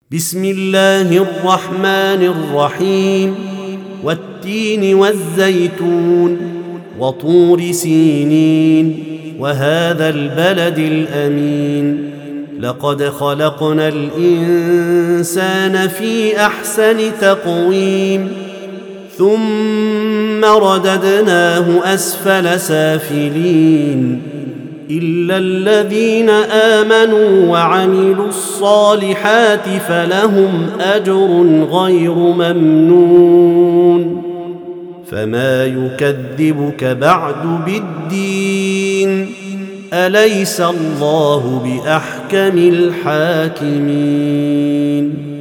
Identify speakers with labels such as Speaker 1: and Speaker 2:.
Speaker 1: بسم الله الرحمن الرحيم والتين والزيتون وطور سينين وهذا البلد الأمين لقد خلقنا الإنسان في أحسن تقويم ثم رددناه أسفل سافلين إلا الذين آمنوا وعملوا الصالحات فلهم أجر غير ممنون فما يكذبك بعد بالدين أليس الله بأحكم الحاكمين